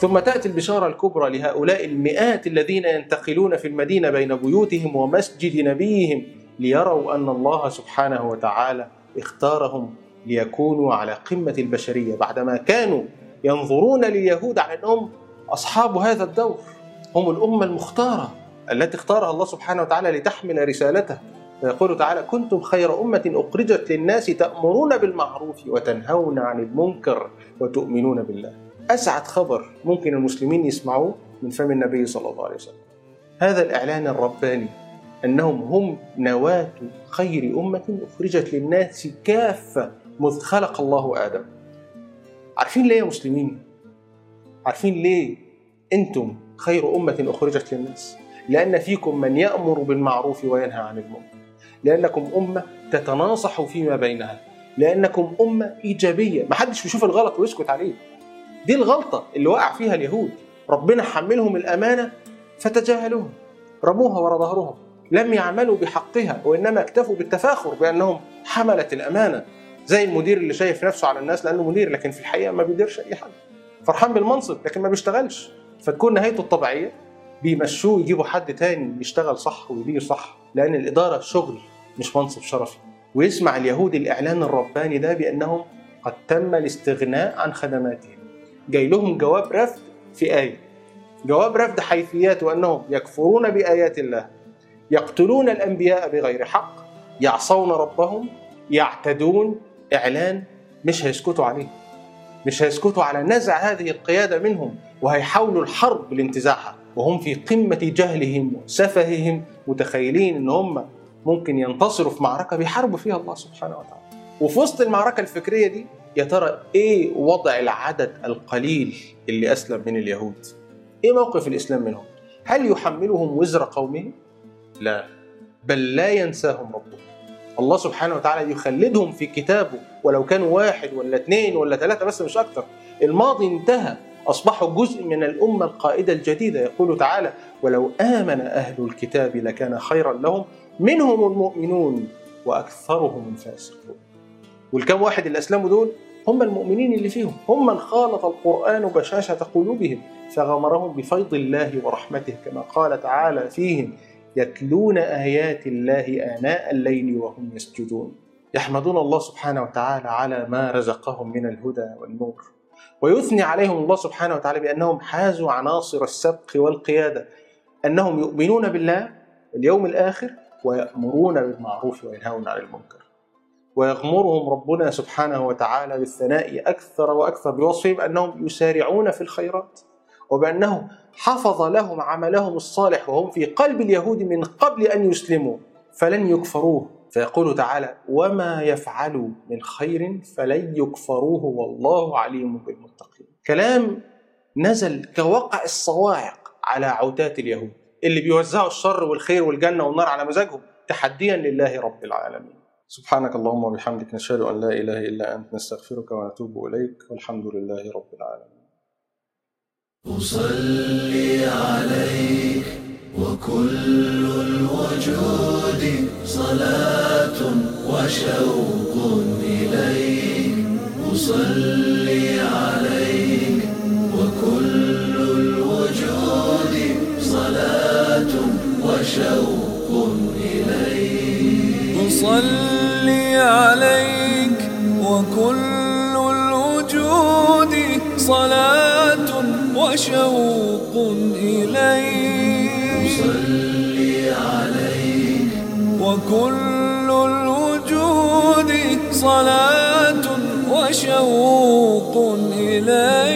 ثم تأتي البشارة الكبرى لهؤلاء المئات الذين ينتقلون في المدينة بين بيوتهم ومسجد نبيهم ليروا أن الله سبحانه وتعالى اختارهم ليكونوا على قمة البشرية، بعدما كانوا ينظرون لليهود على أنهم أصحاب هذا الدور، هم الأمة المختارة التي اختارها الله سبحانه وتعالى لتحمل رسالته. فيقول تعالى: كنتم خير أمة أخرجت للناس تأمرون بالمعروف وتنهون عن المنكر وتؤمنون بالله. أسعد خبر ممكن المسلمين يسمعوه من فم النبي صلى الله عليه وسلم هذا الإعلان الرباني أنهم هم نواة خير أمة أخرجت للناس كافة مذ خلق الله آدم. عارفين ليه يا مسلمين؟ عارفين ليه أنتم خير أمة أخرجت للناس؟ لأن فيكم من يأمر بالمعروف وينهى عن المنكر، لأنكم أمة تتناصح فيما بينها، لأنكم أمة إيجابية، محدش بيشوف الغلط ويسكت عليه. دي الغلطة اللي وقع فيها اليهود، ربنا حملهم الأمانة فتجاهلوها، رموها وراء ظهرهم، لم يعملوا بحقها وإنما اكتفوا بالتفاخر بأنهم حملة الأمانة، زي المدير اللي شايف نفسه على الناس لأنه مدير لكن في الحقيقة ما بيديرش أي حاجة، فرحان بالمنصب لكن ما بيشتغلش، فتكون نهايته الطبيعية بيمشوه يجيبوا حد تاني يشتغل صح ويدير صح، لأن الإدارة شغل مش منصب شرفي. ويسمع اليهود الإعلان الرباني ده بأنهم قد تم الاستغناء عن خدماتهم. جاي لهم جواب رفض في آية، جواب رفض حيثيات، وأنهم يكفرون بآيات الله، يقتلون الأنبياء بغير حق، يعصون ربهم، يعتدون. إعلان مش هيسكتوا عليه، مش هيسكتوا على نزع هذه القيادة منهم، وهيحاولوا الحرب لانتزاعها وهم في قمة جهلهم وسفههم، متخيلين إن هم ممكن ينتصروا في معركة بيحاربوا فيها الله سبحانه وتعالى. وفي وسط المعركة الفكرية دي يا ترى إيه وضع العدد القليل اللي أسلم من اليهود؟ إيه موقف الإسلام منهم؟ هل يحملهم وزر قومهم؟ لا، بل لا ينساهم ربهم. الله سبحانه وتعالى يخلدهم في كتابه، ولو كانوا 1 ولا 2 ولا 3 بس مش أكتر. الماضي انتهى، أصبحوا جزء من الأمة القائدة الجديدة. يقول تعالى: ولو آمن أهل الكتاب لكان خيرا لهم منهم المؤمنون وأكثرهم الفاسقون. والكم واحد اللي أسلموا دول هم المؤمنين اللي فيهم، هم من خالط القرآن بشاشة قلوبهم فغمرهم بفيض الله ورحمته، كما قال تعالى فيهم: يتلون آيات الله آناء الليل وهم يسجدون. يحمدون الله سبحانه وتعالى على ما رزقهم من الهدى والنور، ويثني عليهم الله سبحانه وتعالى بأنهم حازوا عناصر السبق والقيادة، أنهم يؤمنون بالله اليوم الآخر ويأمرون بالمعروف وينهون عن المنكر. ويغمرهم ربنا سبحانه وتعالى بالثناء أكثر وأكثر بوصفهم أنهم يسارعون في الخيرات، وبأنه حفظ لهم عملهم الصالح وهم في قلب اليهود من قبل أن يسلموا فلن يكفروه. فيقول تعالى: وما يفعلوا من خير فلن يكفروه والله عليم بالمتقين. كلام نزل كوقع الصواعق على عتاة اليهود اللي بيوزعوا الشر والخير والجنة والنار على مزاجهم تحديا لله رب العالمين. سبحانك اللهم وبحمدك، نشهد أن لا إله إلا أنت، نستغفرك ونتوب إليك، والحمد لله رب العالمين. أصلي عليك وكل الوجود صلاة وشوق إليك، أصلي عليك وكل الوجود صلاة وشوق إليك، أصلي عليك وكل الوجود صلاة وشوق إليك، أصلي عليك وكل الوجود صلاة وشوق إليك.